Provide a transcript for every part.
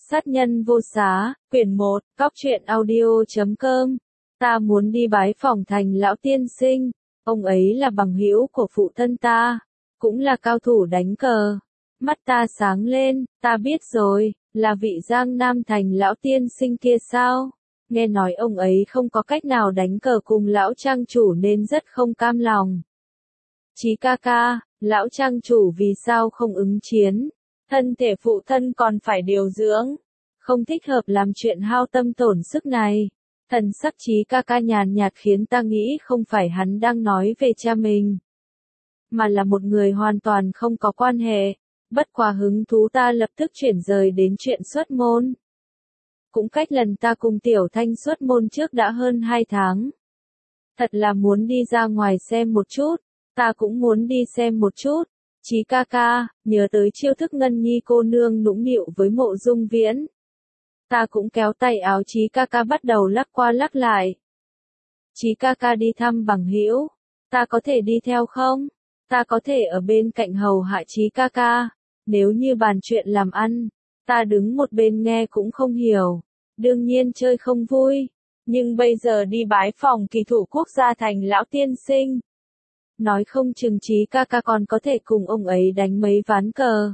Sát nhân vô xá, quyển 1, Cóc truyện audio.com. Ta muốn đi bái phỏng Thành lão tiên sinh, ông ấy là bằng hữu của phụ thân ta, cũng là cao thủ đánh cờ. Mắt ta sáng lên, ta biết rồi, là vị Giang Nam Thành lão tiên sinh kia sao? Nghe nói ông ấy không có cách nào đánh cờ cùng lão trang chủ nên rất không cam lòng. Chí ca ca, lão trang chủ vì sao không ứng chiến? Thân thể phụ thân còn phải điều dưỡng, không thích hợp làm chuyện hao tâm tổn sức này. Thần sắc Chí ca ca nhàn nhạt khiến ta nghĩ không phải hắn đang nói về cha mình, mà là một người hoàn toàn không có quan hệ. Bất quá hứng thú ta lập tức chuyển rời đến chuyện xuất môn. Cũng cách lần ta cùng Tiểu Thanh xuất môn trước đã hơn 2 tháng. Thật là muốn đi ra ngoài xem một chút, ta cũng muốn đi xem một chút. Chí ca ca, nhớ tới chiêu thức Ngân Nhi cô nương nũng nịu với Mộ Dung Viễn. Ta cũng kéo tay áo Chí ca ca bắt đầu lắc qua lắc lại. Chí ca ca đi thăm bằng hữu, ta có thể đi theo không? Ta có thể ở bên cạnh hầu hạ Chí ca ca. Nếu như bàn chuyện làm ăn, ta đứng một bên nghe cũng không hiểu, đương nhiên chơi không vui. Nhưng bây giờ đi bái phỏng kỳ thủ quốc gia Thành lão tiên sinh, nói không chừng Chí ca ca còn có thể cùng ông ấy đánh mấy ván cờ.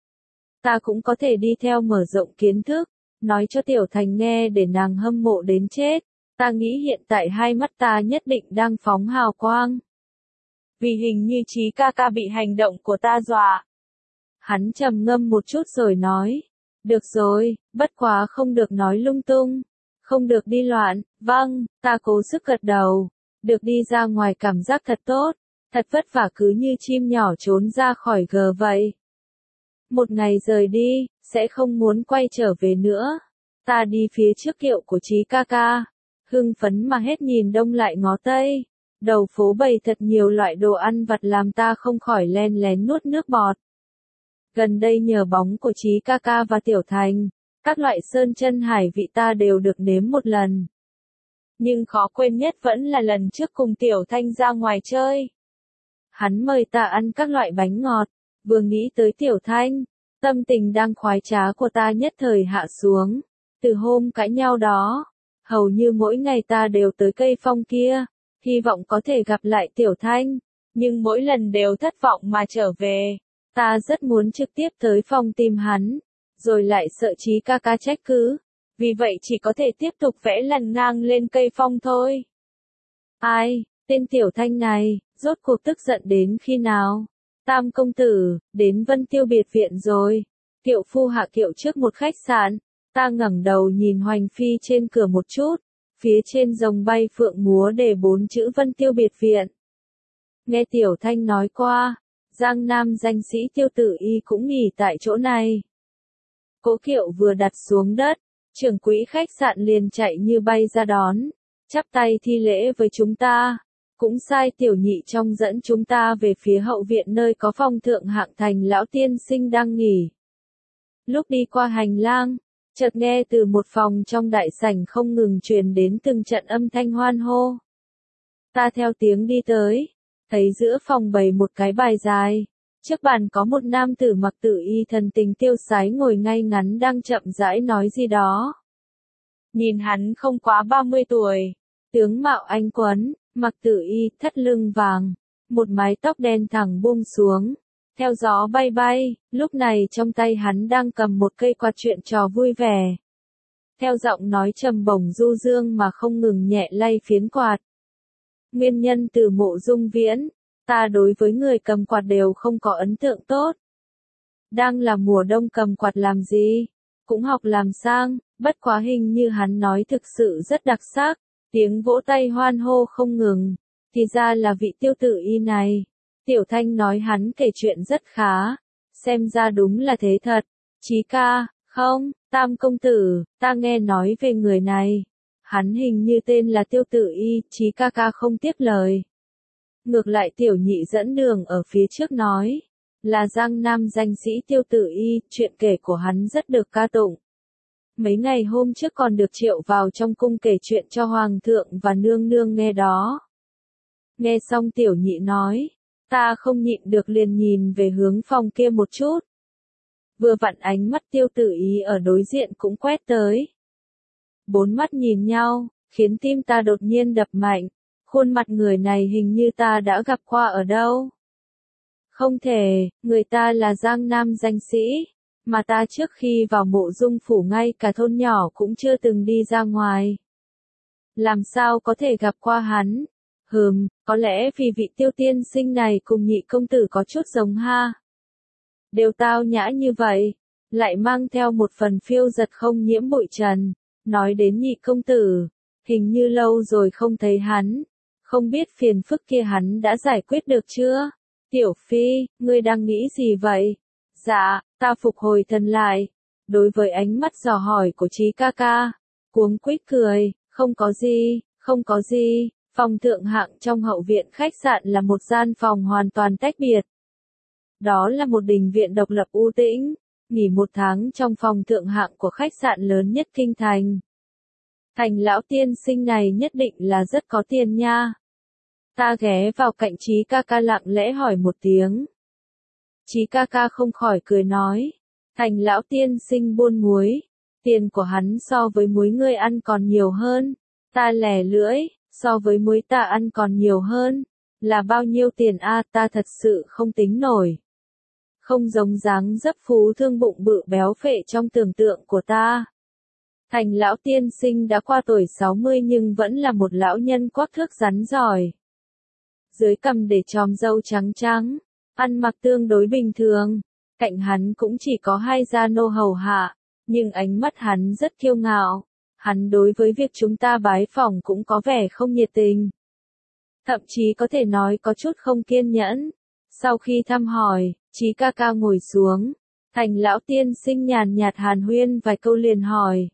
Ta cũng có thể đi theo mở rộng kiến thức, nói cho Tiểu Thành nghe để nàng hâm mộ đến chết. Ta nghĩ hiện tại hai mắt ta nhất định đang phóng hào quang. Vì hình như Chí ca ca bị hành động của ta dọa. Hắn trầm ngâm một chút rồi nói, được rồi, bất quá không được nói lung tung, không được đi loạn. Vâng, ta cố sức gật đầu, được đi ra ngoài cảm giác thật tốt, thật vất vả cứ như chim nhỏ trốn ra khỏi gờ vậy. Một ngày rời đi, sẽ không muốn quay trở về nữa. Ta đi phía trước kiệu của Chí ca ca, hưng phấn mà hết nhìn đông lại ngó tây. Đầu phố bày thật nhiều loại đồ ăn vặt làm ta không khỏi len lén nuốt nước bọt. Gần đây nhờ bóng của Chí ca ca và Tiểu Thành, các loại sơn chân hải vị ta đều được nếm một lần. Nhưng khó quên nhất vẫn là lần trước cùng Tiểu Thanh ra ngoài chơi. Hắn mời ta ăn các loại bánh ngọt, vừa nghĩ tới Tiểu Thanh, tâm tình đang khoái trá của ta nhất thời hạ xuống. Từ hôm cãi nhau đó, hầu như mỗi ngày ta đều tới cây phong kia, hy vọng có thể gặp lại Tiểu Thanh, nhưng mỗi lần đều thất vọng mà trở về. Ta rất muốn trực tiếp tới phòng tìm hắn, rồi lại sợ Chí ca ca trách cứ, vì vậy chỉ có thể tiếp tục vẽ lằn ngang lên cây phong thôi. Ai, tên Tiểu Thanh này, rốt cuộc tức giận đến khi nào? Tam công tử, đến Vân Tiêu biệt viện rồi. Tiệu phu hạ kiệu trước một khách sạn, ta ngẩng đầu nhìn hoành phi trên cửa một chút, phía trên rồng bay phượng múa để 4 chữ Vân Tiêu biệt viện. Nghe Tiểu Thanh nói qua, Giang Nam danh sĩ Tiêu Tử Y cũng nghỉ tại chỗ này. Cỗ kiệu vừa đặt xuống đất, trưởng quỹ khách sạn liền chạy như bay ra đón, chắp tay thi lễ với chúng ta, cũng sai tiểu nhị trong dẫn chúng ta về phía hậu viện nơi có phong thượng hạng Thành lão tiên sinh đang nghỉ. Lúc đi qua hành lang, chợt nghe từ một phòng trong đại sảnh không ngừng truyền đến từng trận âm thanh hoan hô. Ta theo tiếng đi tới, thấy giữa phòng bày một cái bài dài, trước bàn có một nam tử mặc tử y thần tình tiêu sái ngồi ngay ngắn đang chậm rãi nói gì đó. Nhìn hắn không quá 30 tuổi, tướng mạo anh tuấn, mặc tử y, thắt lưng vàng, một mái tóc đen thẳng buông xuống, theo gió bay bay, lúc này trong tay hắn đang cầm một cây quạt chuyện trò vui vẻ. Theo giọng nói trầm bổng du dương mà không ngừng nhẹ lay phiến quạt. Nguyên nhân từ Mộ Dung Viễn, ta đối với người cầm quạt đều không có ấn tượng tốt. Đang là mùa đông cầm quạt làm gì? Cũng học làm sang, bất quá hình như hắn nói thực sự rất đặc sắc, tiếng vỗ tay hoan hô không ngừng, thì ra là vị Tiêu Tử Y này. Tiểu Thanh nói hắn kể chuyện rất khá, xem ra đúng là thế thật. Chí ca, không, Tam công tử, ta nghe nói về người này. Hắn hình như tên là Tiêu Tử Y, Chí ca ca không tiếp lời. Ngược lại tiểu nhị dẫn đường ở phía trước nói, là Giang Nam danh sĩ Tiêu Tử Y, chuyện kể của hắn rất được ca tụng. Mấy ngày hôm trước còn được triệu vào trong cung kể chuyện cho Hoàng thượng và nương nương nghe đó. Nghe xong tiểu nhị nói, ta không nhịn được liền nhìn về hướng phòng kia một chút. Vừa vặn ánh mắt Tiêu Tử Ý ở đối diện cũng quét tới. Bốn mắt nhìn nhau, khiến tim ta đột nhiên đập mạnh. Khuôn mặt người này hình như ta đã gặp qua ở đâu. Không thể, người ta là Giang Nam danh sĩ, mà ta trước khi vào Mộ Dung phủ ngay cả thôn nhỏ cũng chưa từng đi ra ngoài. Làm sao có thể gặp qua hắn? Có lẽ vì vị Tiêu tiên sinh này cùng nhị công tử có chút giống ha. Đều tao nhã như vậy, lại mang theo một phần phiêu giật không nhiễm bụi trần. Nói đến nhị công tử, hình như lâu rồi không thấy hắn, không biết phiền phức kia hắn đã giải quyết được chưa? Tiểu Phi, ngươi đang nghĩ gì vậy? Dạ, ta phục hồi thần lại. Đối với ánh mắt dò hỏi của Chí ca ca, cuống quýt cười, không có gì, phòng thượng hạng trong hậu viện khách sạn là một gian phòng hoàn toàn tách biệt. Đó là một đình viện độc lập u tĩnh, nghỉ một tháng trong phòng thượng hạng của khách sạn lớn nhất kinh thành. Thành lão tiên sinh này nhất định là rất có tiền nha. Ta ghé vào cạnh Chí ca ca lặng lẽ hỏi một tiếng. Chí ca ca không khỏi cười nói, Thành lão tiên sinh buôn muối, tiền của hắn so với muối ngươi ăn còn nhiều hơn. Ta lẻ lưỡi, so với muối ta ăn còn nhiều hơn. Là bao nhiêu tiền a? Ta thật sự không tính nổi. Không giống dáng dấp phú thương bụng bự béo phệ trong tưởng tượng của ta. Thành lão tiên sinh đã qua tuổi 60 nhưng vẫn là một lão nhân quắc thước rắn giỏi. Dưới cằm để chòm râu trắng trắng, ăn mặc tương đối bình thường, cạnh hắn cũng chỉ có hai gia nô hầu hạ, nhưng ánh mắt hắn rất kiêu ngạo. Hắn đối với việc chúng ta bái phỏng cũng có vẻ không nhiệt tình. Thậm chí có thể nói có chút không kiên nhẫn. Sau khi thăm hỏi, Chí ca ca ngồi xuống, Thành lão tiên sinh nhàn nhạt hàn huyên vài câu liền hỏi.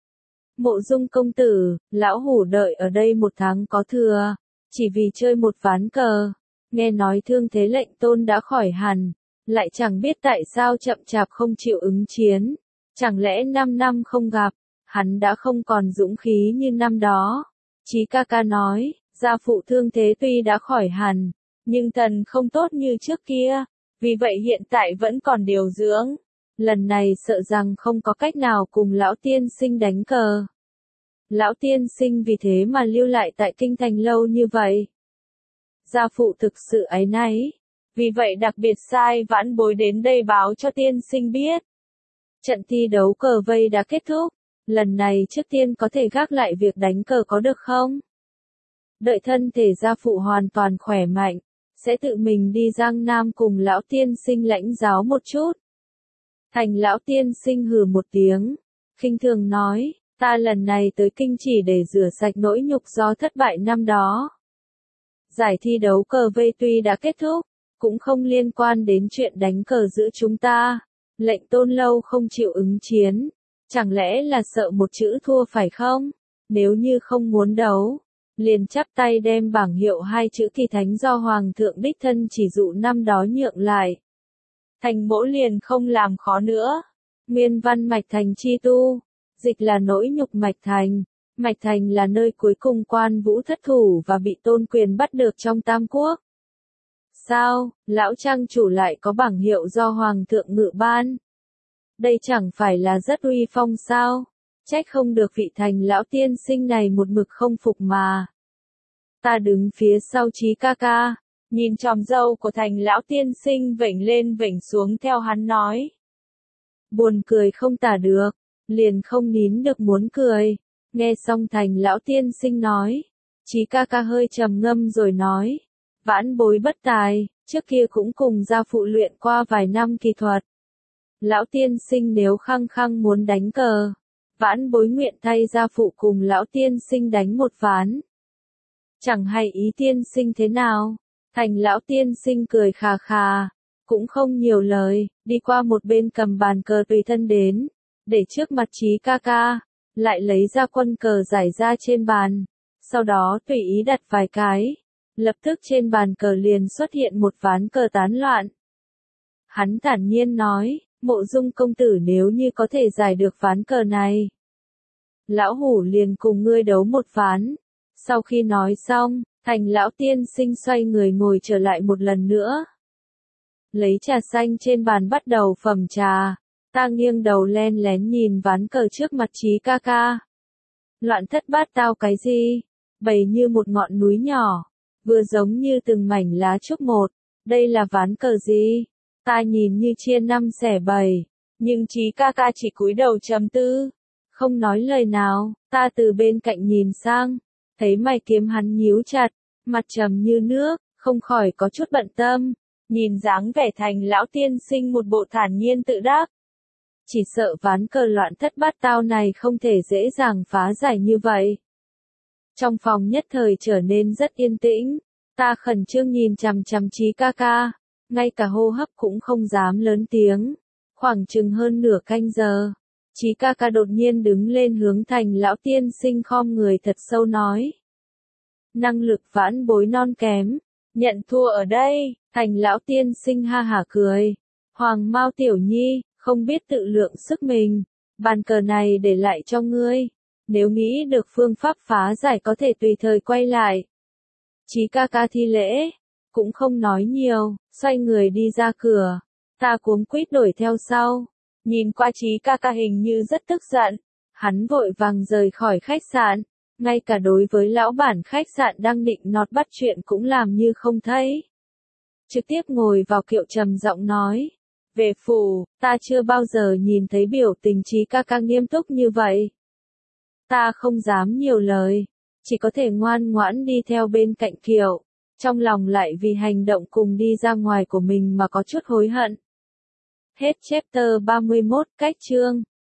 Mộ Dung công tử, lão hủ đợi ở đây một tháng có thừa, chỉ vì chơi một ván cờ. Nghe nói thương thế lệnh tôn đã khỏi hẳn, lại chẳng biết tại sao chậm chạp không chịu ứng chiến. Chẳng lẽ 5 năm không gặp, hắn đã không còn dũng khí như năm đó. Chí ca ca nói, gia phụ thương thế tuy đã khỏi hẳn, nhưng thần không tốt như trước kia, vì vậy hiện tại vẫn còn điều dưỡng. Lần này sợ rằng không có cách nào cùng lão tiên sinh đánh cờ. Lão tiên sinh vì thế mà lưu lại tại kinh thành lâu như vậy. Gia phụ thực sự áy náy, vì vậy đặc biệt sai vãn bối đến đây báo cho tiên sinh biết. Trận thi đấu cờ vây đã kết thúc, lần này trước tiên có thể gác lại việc đánh cờ có được không? Đợi thân thể gia phụ hoàn toàn khỏe mạnh, sẽ tự mình đi Giang Nam cùng lão tiên sinh lãnh giáo một chút. Thành lão tiên sinh hừ một tiếng, khinh thường nói, ta lần này tới kinh chỉ để rửa sạch nỗi nhục do thất bại năm đó. Giải thi đấu cờ vây tuy đã kết thúc, cũng không liên quan đến chuyện đánh cờ giữa chúng ta. Lệnh tôn lâu không chịu ứng chiến, chẳng lẽ là sợ một chữ thua phải không? Nếu như không muốn đấu, liền chắp tay đem bảng hiệu hai chữ kỳ thánh do Hoàng thượng đích thân chỉ dụ năm đó nhượng lại. Thành mỗ liền không làm khó nữa. Nguyên văn Mạch Thành chi tu, dịch là nỗi nhục Mạch Thành. Mạch Thành là nơi cuối cùng Quan Vũ thất thủ và bị Tôn Quyền bắt được trong Tam Quốc. Sao, lão trang chủ lại có bảng hiệu do Hoàng thượng ngự ban? Đây chẳng phải là rất uy phong sao? Trách không được vị Thành lão tiên sinh này một mực không phục mà. Ta đứng phía sau Chí ca ca, nhìn tròm râu của Thành lão tiên sinh vểnh lên vểnh xuống theo hắn nói. Buồn cười không tả được, liền không nín được muốn cười. Nghe xong Thành lão tiên sinh nói, Chí ca ca hơi trầm ngâm rồi nói, vãn bối bất tài, trước kia cũng cùng gia phụ luyện qua vài năm kỳ thuật. Lão tiên sinh nếu khăng khăng muốn đánh cờ, vãn bối nguyện thay gia phụ cùng lão tiên sinh đánh một ván. Chẳng hay ý tiên sinh thế nào? Thành lão tiên sinh cười khà khà, cũng không nhiều lời, đi qua một bên cầm bàn cờ tùy thân đến, để trước mặt Chí ca ca, lại lấy ra quân cờ giải ra trên bàn, sau đó tùy ý đặt vài cái, lập tức trên bàn cờ liền xuất hiện một ván cờ tán loạn. Hắn thản nhiên nói, Mộ Dung công tử nếu như có thể giải được ván cờ này, lão hủ liền cùng ngươi đấu một ván. Sau khi nói xong, Thành lão tiên sinh xoay người ngồi trở lại một lần nữa. Lấy trà xanh trên bàn bắt đầu phẩm trà, Ta nghiêng đầu len lén nhìn ván cờ trước mặt Chí ca ca. Loạn thất bát tao cái gì? Bày như một ngọn núi nhỏ, vừa giống như từng mảnh lá trúc một. Đây là ván cờ gì? Ta nhìn như chia năm xẻ bảy, nhưng Chí ca ca chỉ cúi đầu trầm tư, không nói lời nào. Ta từ bên cạnh nhìn sang, thấy mày kiếm hắn nhíu chặt, mặt trầm như nước, không khỏi có chút bận tâm. Nhìn dáng vẻ Thành lão tiên sinh một bộ thản nhiên tự đắc. Chỉ sợ ván cờ loạn thất bát tao này không thể dễ dàng phá giải như vậy. Trong phòng nhất thời trở nên rất yên tĩnh, ta khẩn trương nhìn chằm chằm Chí ca ca, ngay cả hô hấp cũng không dám lớn tiếng. Khoảng chừng hơn nửa canh giờ, Chí ca ca đột nhiên đứng lên hướng Thành lão tiên sinh khom người thật sâu nói. Năng lực vãn bối non kém, nhận thua ở đây. Thành lão tiên sinh ha hả cười. Hoàng Mao tiểu nhi, không biết tự lượng sức mình, bàn cờ này để lại cho ngươi. Nếu nghĩ được phương pháp phá giải có thể tùy thời quay lại. Chí ca ca thi lễ, cũng không nói nhiều, xoay người đi ra cửa. Ta cuống quýt đuổi theo sau, nhìn qua Chí ca ca hình như rất tức giận. Hắn vội vàng rời khỏi khách sạn, ngay cả đối với lão bản khách sạn đang định nọt bắt chuyện cũng làm như không thấy. Trực tiếp ngồi vào kiệu trầm giọng nói. Về phủ, ta chưa bao giờ nhìn thấy biểu tình Chí ca ca nghiêm túc như vậy. Ta không dám nhiều lời, chỉ có thể ngoan ngoãn đi theo bên cạnh kiệu, trong lòng lại vì hành động cùng đi ra ngoài của mình mà có chút hối hận. Hết chapter 31, cách chương.